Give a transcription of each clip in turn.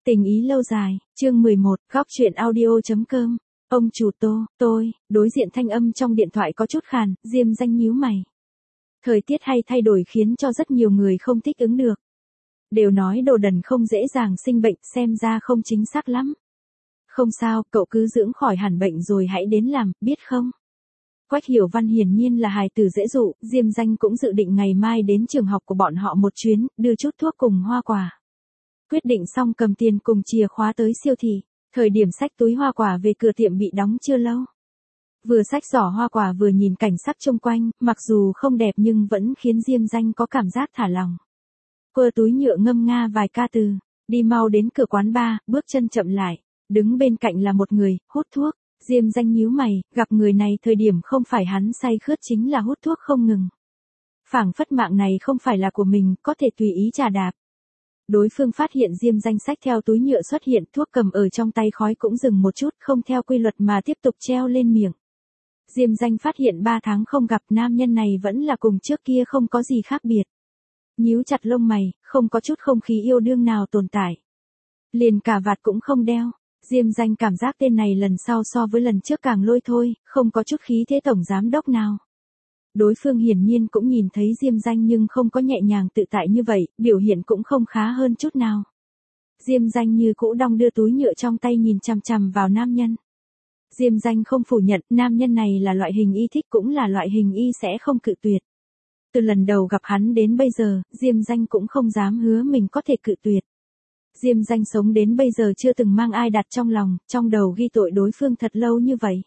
Tình ý lâu dài, chương 11, góc truyện audio.com. Ông chủ tôi, đối diện thanh âm trong điện thoại có chút khàn, Diêm Danh nhíu mày. Thời tiết hay thay đổi khiến cho rất nhiều người không thích ứng được. Đều nói đồ đần không dễ dàng sinh bệnh, xem ra không chính xác lắm. Không sao, cậu cứ dưỡng khỏi hẳn bệnh rồi hãy đến làm, biết không? Quách Hiểu Văn hiển nhiên là hài tử dễ dụ, Diêm Danh cũng dự định ngày mai đến trường học của bọn họ một chuyến, đưa chút thuốc cùng hoa quả. Quyết định xong cầm tiền cùng chìa khóa tới siêu thị, thời điểm xách túi hoa quả về cửa tiệm bị đóng chưa lâu. Vừa xách giỏ hoa quả vừa nhìn cảnh sắc xung quanh, mặc dù không đẹp nhưng vẫn khiến Diêm Danh có cảm giác thả lòng. Quơ túi nhựa ngâm nga vài ca từ, đi mau đến cửa quán bar, bước chân chậm lại, đứng bên cạnh là một người, hút thuốc. Diêm Danh nhíu mày, gặp người này thời điểm không phải hắn say khướt chính là hút thuốc không ngừng. Phảng phất mạng này không phải là của mình, có thể tùy ý trà đạp. Đối phương phát hiện Diêm Danh xách theo túi nhựa xuất hiện, thuốc cầm ở trong tay khói cũng dừng một chút, không theo quy luật mà tiếp tục treo lên miệng. Diêm Danh phát hiện 3 tháng không gặp nam nhân này vẫn là cùng trước kia không có gì khác biệt. Nhíu chặt lông mày, không có chút không khí yêu đương nào tồn tại. Liền cà vạt cũng không đeo. Diêm Danh cảm giác tên này lần sau so với lần trước càng lôi thôi, không có chút khí thế tổng giám đốc nào. Đối phương hiển nhiên cũng nhìn thấy Diêm Danh nhưng không có nhẹ nhàng tự tại như vậy, biểu hiện cũng không khá hơn chút nào. Diêm Danh như cũ đong đưa túi nhựa trong tay nhìn chằm chằm vào nam nhân. Diêm Danh không phủ nhận, nam nhân này là loại hình y thích cũng là loại hình y sẽ không cự tuyệt. Từ lần đầu gặp hắn đến bây giờ, Diêm Danh cũng không dám hứa mình có thể cự tuyệt. Diêm Danh sống đến bây giờ chưa từng mang ai đặt trong lòng, trong đầu ghi tội đối phương thật lâu như vậy.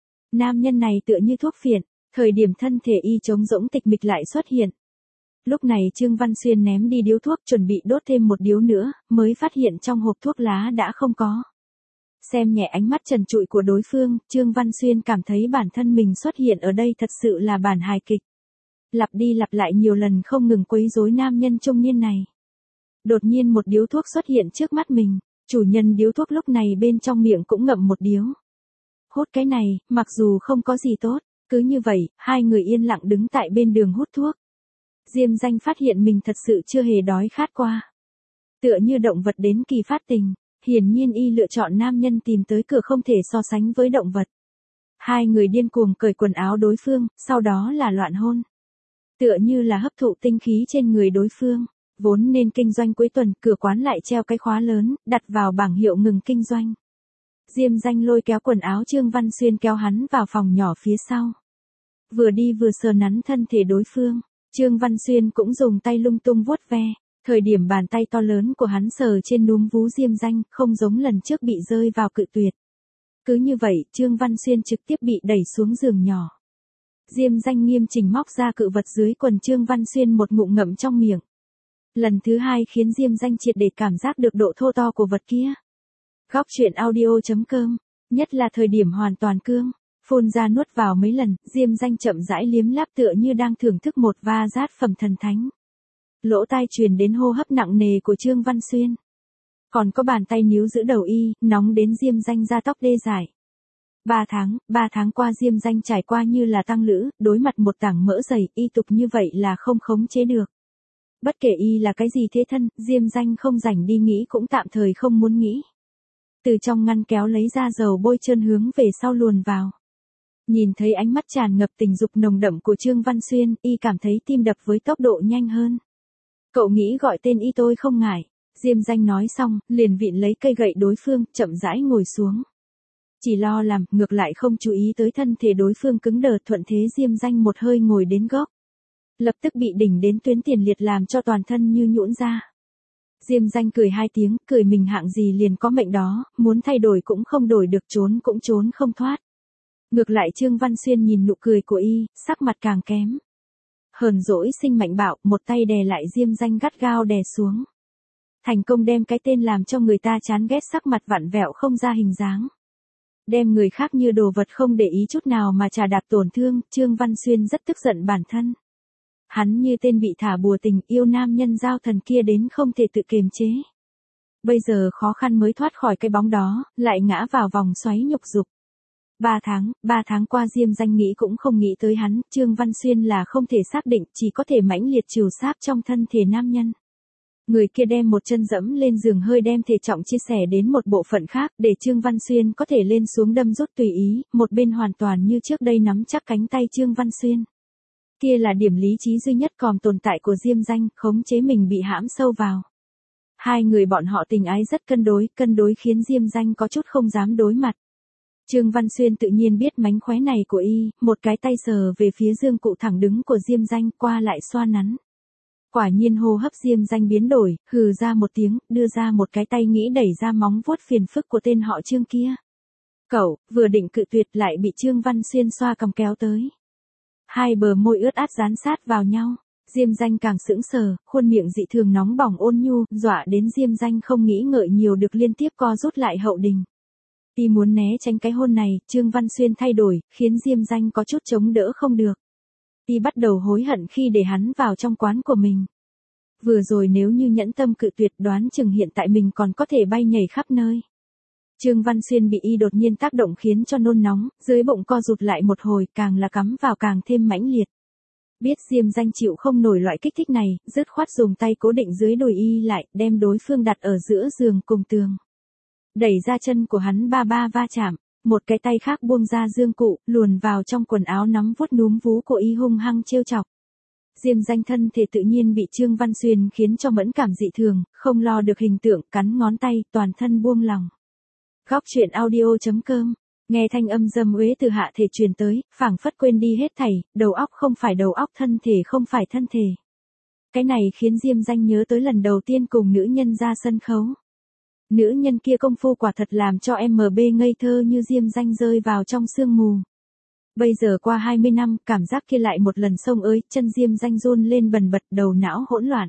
Nam nhân này tựa như thuốc phiện, thời điểm thân thể y trống rỗng tịch mịch lại xuất hiện. Lúc này Trương Văn Xuyên ném đi điếu thuốc chuẩn bị đốt thêm một điếu nữa, mới phát hiện trong hộp thuốc lá đã không có. Xem nhẹ ánh mắt trần trụi của đối phương, Trương Văn Xuyên cảm thấy bản thân mình xuất hiện ở đây thật sự là bản hài kịch. Lặp đi lặp lại nhiều lần không ngừng quấy rối nam nhân trung niên này. Đột nhiên một điếu thuốc xuất hiện trước mắt mình, chủ nhân điếu thuốc lúc này bên trong miệng cũng ngậm một điếu. Hút cái này, mặc dù không có gì tốt, cứ như vậy, hai người yên lặng đứng tại bên đường hút thuốc. Diêm Danh phát hiện mình thật sự chưa hề đói khát qua. Tựa như động vật đến kỳ phát tình, hiển nhiên y lựa chọn nam nhân tìm tới cửa không thể so sánh với động vật. Hai người điên cuồng cởi quần áo đối phương, sau đó là loạn hôn. Tựa như là hấp thụ tinh khí trên người đối phương. Vốn nên kinh doanh cuối tuần, cửa quán lại treo cái khóa lớn, đặt vào bảng hiệu ngừng kinh doanh. Diêm Danh lôi kéo quần áo Trương Văn Xuyên kéo hắn vào phòng nhỏ phía sau. Vừa đi vừa sờ nắn thân thể đối phương, Trương Văn Xuyên cũng dùng tay lung tung vuốt ve, thời điểm bàn tay to lớn của hắn sờ trên núm vú Diêm Danh, không giống lần trước bị rơi vào cự tuyệt. Cứ như vậy, Trương Văn Xuyên trực tiếp bị đẩy xuống giường nhỏ. Diêm Danh nghiêm chỉnh móc ra cự vật dưới quần Trương Văn Xuyên một ngụm ngậm trong miệng. Lần thứ hai khiến Diêm Danh triệt để cảm giác được độ thô to của vật kia. Góc truyện audio.com, nhất là thời điểm hoàn toàn cương, phun ra nuốt vào mấy lần, Diêm Danh chậm rãi liếm láp tựa như đang thưởng thức một va rát phẩm thần thánh. Lỗ tai truyền đến hô hấp nặng nề của Trương Văn Xuyên. Còn có bàn tay níu giữ đầu y, nóng đến Diêm Danh da tóc đê dại. 3 tháng qua Diêm Danh trải qua như là tăng lữ, đối mặt một tảng mỡ dày, y tục như vậy là không khống chế được. Bất kể y là cái gì thế thân, Diêm Danh không rảnh đi nghĩ cũng tạm thời không muốn nghĩ. Từ trong ngăn kéo lấy ra dầu bôi trơn hướng về sau luồn vào. Nhìn thấy ánh mắt tràn ngập tình dục nồng đậm của Trương Văn Xuyên, y cảm thấy tim đập với tốc độ nhanh hơn. Cậu nghĩ gọi tên y tôi không ngại. Diêm Danh nói xong, liền vịn lấy cây gậy đối phương, chậm rãi ngồi xuống. Chỉ lo làm, ngược lại không chú ý tới thân thể đối phương cứng đờ, thuận thế Diêm Danh một hơi ngồi đến góc. Lập tức bị đỉnh đến tuyến tiền liệt làm cho toàn thân như nhũn ra. Diêm Danh cười 2 tiếng, cười mình hạng gì liền có mệnh đó, muốn thay đổi cũng không đổi được, trốn cũng trốn không thoát. Ngược lại Trương Văn Xuyên nhìn nụ cười của y, sắc mặt càng kém. Hờn dỗi sinh mạnh bạo, một tay đè lại Diêm Danh gắt gao đè xuống. Thành công đem cái tên làm cho người ta chán ghét sắc mặt vặn vẹo không ra hình dáng. Đem người khác như đồ vật không để ý chút nào mà trà đạp tổn thương, Trương Văn Xuyên rất tức giận bản thân. Hắn như tên bị thả bùa tình, yêu nam nhân giao thần kia đến không thể tự kiềm chế. Bây giờ khó khăn mới thoát khỏi cái bóng đó, lại ngã vào vòng xoáy nhục dục. 3 tháng qua Diêm Danh nghĩ cũng không nghĩ tới hắn, Trương Văn Xuyên là không thể xác định, chỉ có thể mãnh liệt trìu sáp trong thân thể nam nhân. Người kia đem một chân dẫm lên giường hơi đem thể trọng chia sẻ đến một bộ phận khác để Trương Văn Xuyên có thể lên xuống đâm rút tùy ý, một bên hoàn toàn như trước đây nắm chắc cánh tay Trương Văn Xuyên. Kia là điểm lý trí duy nhất còn tồn tại của Diêm Danh, khống chế mình bị hãm sâu vào. Hai người bọn họ tình ái rất cân đối khiến Diêm Danh có chút không dám đối mặt. Trương Văn Xuyên tự nhiên biết mánh khóe này của y, một cái tay sờ về phía dương cụ thẳng đứng của Diêm Danh qua lại xoa nắn. Quả nhiên hô hấp Diêm Danh biến đổi, hừ ra một tiếng, đưa ra một cái tay nghĩ đẩy ra móng vuốt phiền phức của tên họ Trương kia. Cậu, vừa định cự tuyệt lại bị Trương Văn Xuyên xoa cầm kéo tới. Hai bờ môi ướt át dán sát vào nhau, Diêm Danh càng sững sờ, khuôn miệng dị thường nóng bỏng ôn nhu, dọa đến Diêm Danh không nghĩ ngợi nhiều được liên tiếp co rút lại hậu đình. Y muốn né tránh cái hôn này, Trương Văn Xuyên thay đổi, khiến Diêm Danh có chút chống đỡ không được. Y bắt đầu hối hận khi để hắn vào trong quán của mình. Vừa rồi nếu như nhẫn tâm cự tuyệt đoán chừng hiện tại mình còn có thể bay nhảy khắp nơi. Trương Văn Xuyên bị y đột nhiên tác động khiến cho nôn nóng, dưới bụng co rụt lại một hồi, càng là cắm vào càng thêm mãnh liệt. Biết Diêm Danh chịu không nổi loại kích thích này, dứt khoát dùng tay cố định dưới đùi y lại, đem đối phương đặt ở giữa giường cùng tường. Đẩy ra chân của hắn ba va chạm, một cái tay khác buông ra dương cụ, luồn vào trong quần áo nắm vuốt núm vú của y hung hăng trêu chọc. Diêm Danh thân thể tự nhiên bị Trương Văn Xuyên khiến cho mẫn cảm dị thường, không lo được hình tượng, cắn ngón tay, toàn thân buông lỏng. Góc truyện audio.com, nghe thanh âm dâm uế từ hạ thể truyền tới, phảng phất quên đi hết thảy, đầu óc không phải đầu óc, thân thể không phải thân thể. Cái này khiến Diêm Danh nhớ tới lần đầu tiên cùng nữ nhân ra sân khấu. Nữ nhân kia công phu quả thật làm cho MB ngây thơ như Diêm Danh rơi vào trong sương mù. Bây giờ qua 20 năm, cảm giác kia lại một lần xông ới, chân Diêm Danh run lên bần bật, đầu não hỗn loạn.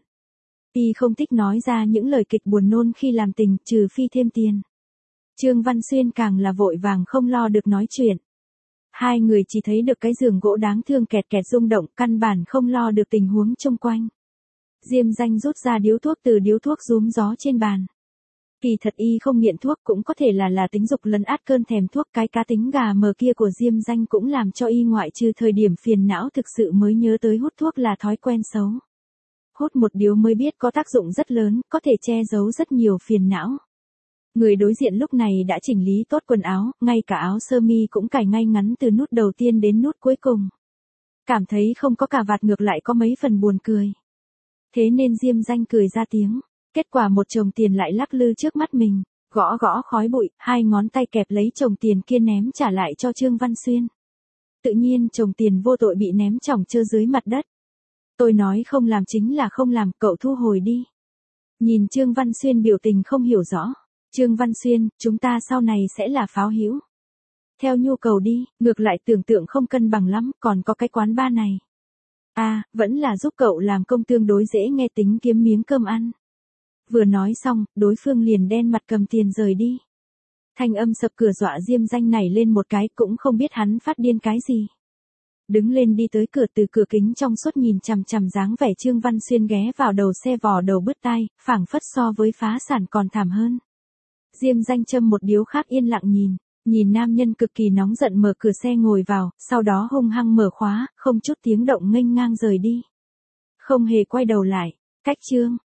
Y không thích nói ra những lời kịch buồn nôn khi làm tình, trừ phi thêm tiền. Trương Văn Xuyên càng là vội vàng không lo được nói chuyện. Hai người chỉ thấy được cái giường gỗ đáng thương kẹt kẹt rung động, căn bản không lo được tình huống xung quanh. Diêm Danh rút ra điếu thuốc từ điếu thuốc rúm gió trên bàn. Kỳ thật y không nghiện thuốc, cũng có thể là tính dục lấn át cơn thèm thuốc. Cái cá tính gà mờ kia của Diêm Danh cũng làm cho y ngoại trừ thời điểm phiền não thực sự mới nhớ tới hút thuốc là thói quen xấu. Hút một điếu mới biết có tác dụng rất lớn, có thể che giấu rất nhiều phiền não. Người đối diện lúc này đã chỉnh lý tốt quần áo, ngay cả áo sơ mi cũng cài ngay ngắn từ nút đầu tiên đến nút cuối cùng. Cảm thấy không có cà vạt ngược lại có mấy phần buồn cười. Thế nên Diêm Danh cười ra tiếng. Kết quả một chồng tiền lại lắc lư trước mắt mình, gõ gõ khói bụi, hai ngón tay kẹp lấy chồng tiền kia ném trả lại cho Trương Văn Xuyên. Tự nhiên chồng tiền vô tội bị ném chỏng trơ dưới mặt đất. Tôi nói không làm chính là không làm, cậu thu hồi đi. Nhìn Trương Văn Xuyên biểu tình không hiểu rõ. Trương Văn Xuyên, chúng ta sau này sẽ là pháo hữu. Theo nhu cầu đi, ngược lại tưởng tượng không cân bằng lắm, còn có cái quán bar này. À, vẫn là giúp cậu làm công tương đối dễ nghe, tính kiếm miếng cơm ăn. Vừa nói xong, đối phương liền đen mặt cầm tiền rời đi. Thanh âm sập cửa dọa Diêm Danh nảy lên một cái, cũng không biết hắn phát điên cái gì. Đứng lên đi tới cửa, từ cửa kính trong suốt nhìn chằm chằm dáng vẻ Trương Văn Xuyên ghé vào đầu xe vò đầu bứt tai, phảng phất so với phá sản còn thảm hơn. Diêm Danh châm một điếu khác yên lặng nhìn nam nhân cực kỳ nóng giận mở cửa xe ngồi vào, sau đó hung hăng mở khóa, không chút tiếng động nghênh ngang rời đi. Không hề quay đầu lại, cách Trương